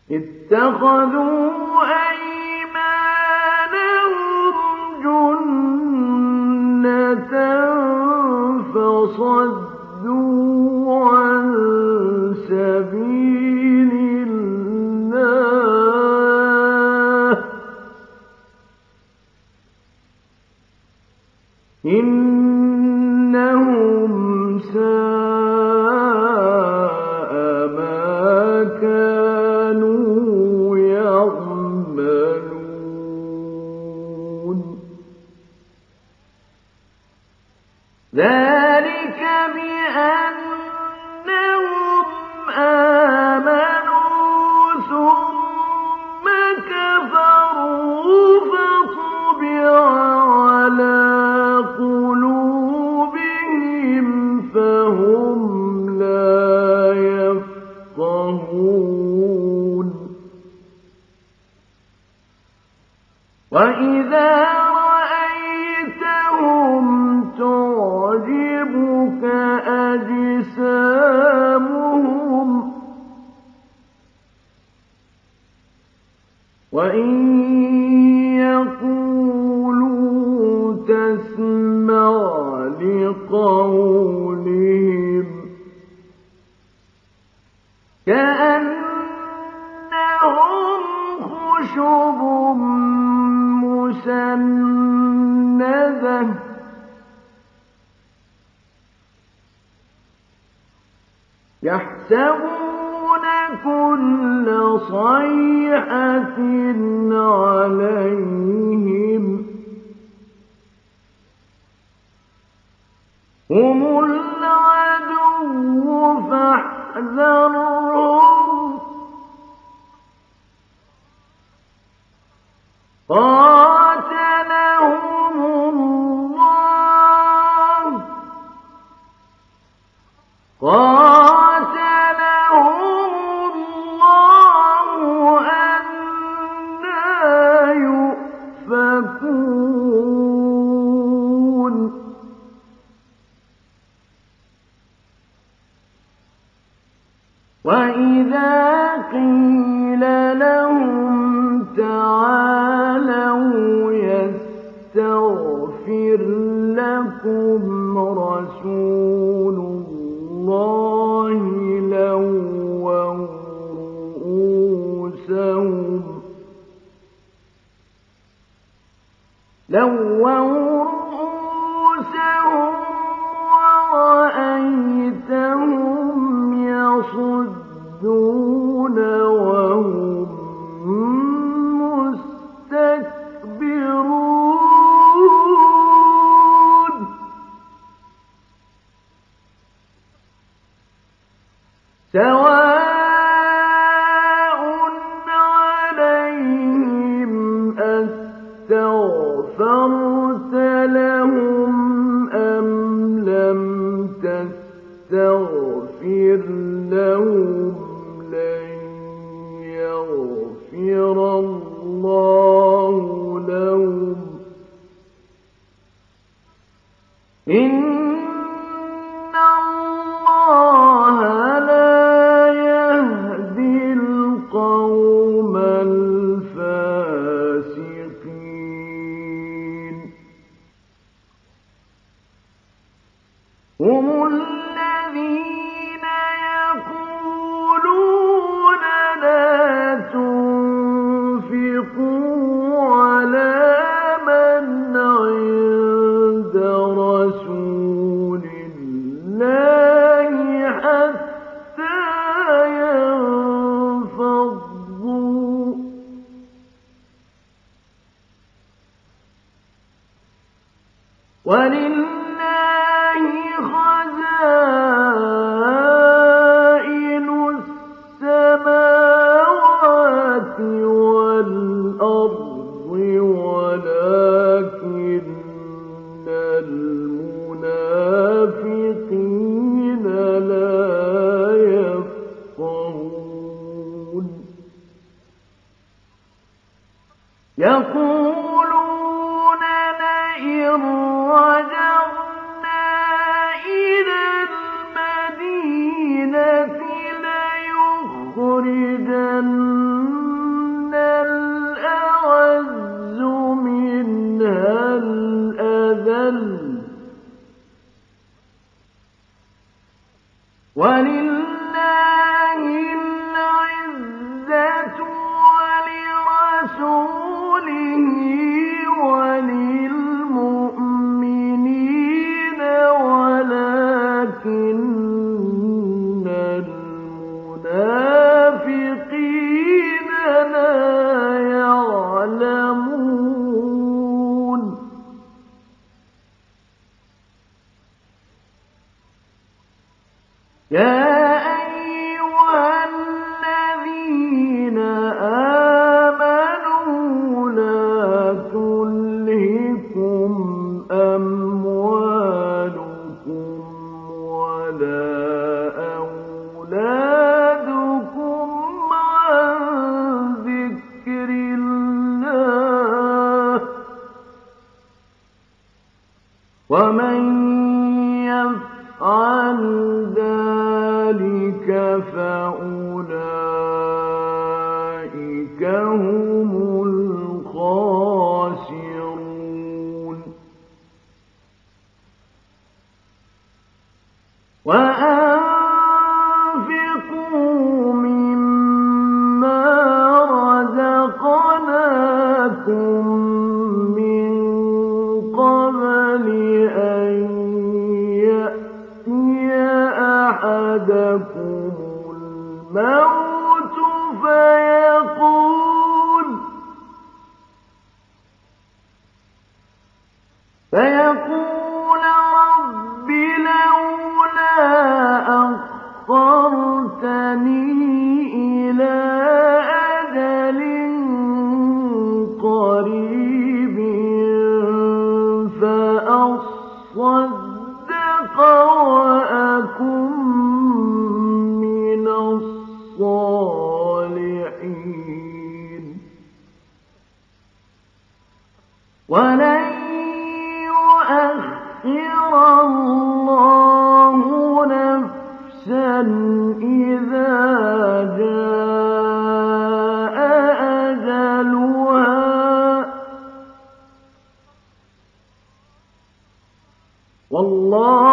اتخذوا أيمانهم جنة فصدوا عن سبيل الله إنهم ساء ما كانوا يعملون ذلك بأنهم آمنوا ثم كفروا فطبع على قلوبهم فهم لا يفقهون وإذا رأيتهم تعجبك أجسامهم وإن يقولوا تسمع لقولهم كأنهم خشب مسندة يحسبون كل صيحة عليهم هم العدو فاحذرهم قاتلهم الله أنى يؤفكون وإذا قيل لهم تعالوا يستغفر لكم رسول الله لووا رؤوسهم ورأيتهم يصدون وهم مستكبرون سواء عليهم أستغفرت لهم أم لم تستغفر لهم لن يغفر الله لهم إن الله لا يهدي القوم الفاسقين هم الذين يقولون لا تنفقوا على من عند رسول الله حتى ينفضوا ولله خزائن السماوات والأرض ولكن المنافقين لا يفقهون يقولون لئن رجعنا إلى المدينة ليخرجن أولادكم عن ذكر الله ومن يفعل ذلك فأولئك هم الخاسرون وأنفقوا مما رزقناكم من قبل أن يأتي أحدكم الموت فيقول رب لولا أخرتني إلى أجل قريب فأصدق وأكن من الصالحين ولن يؤخر الله نفسا إذا جاء أجلها والله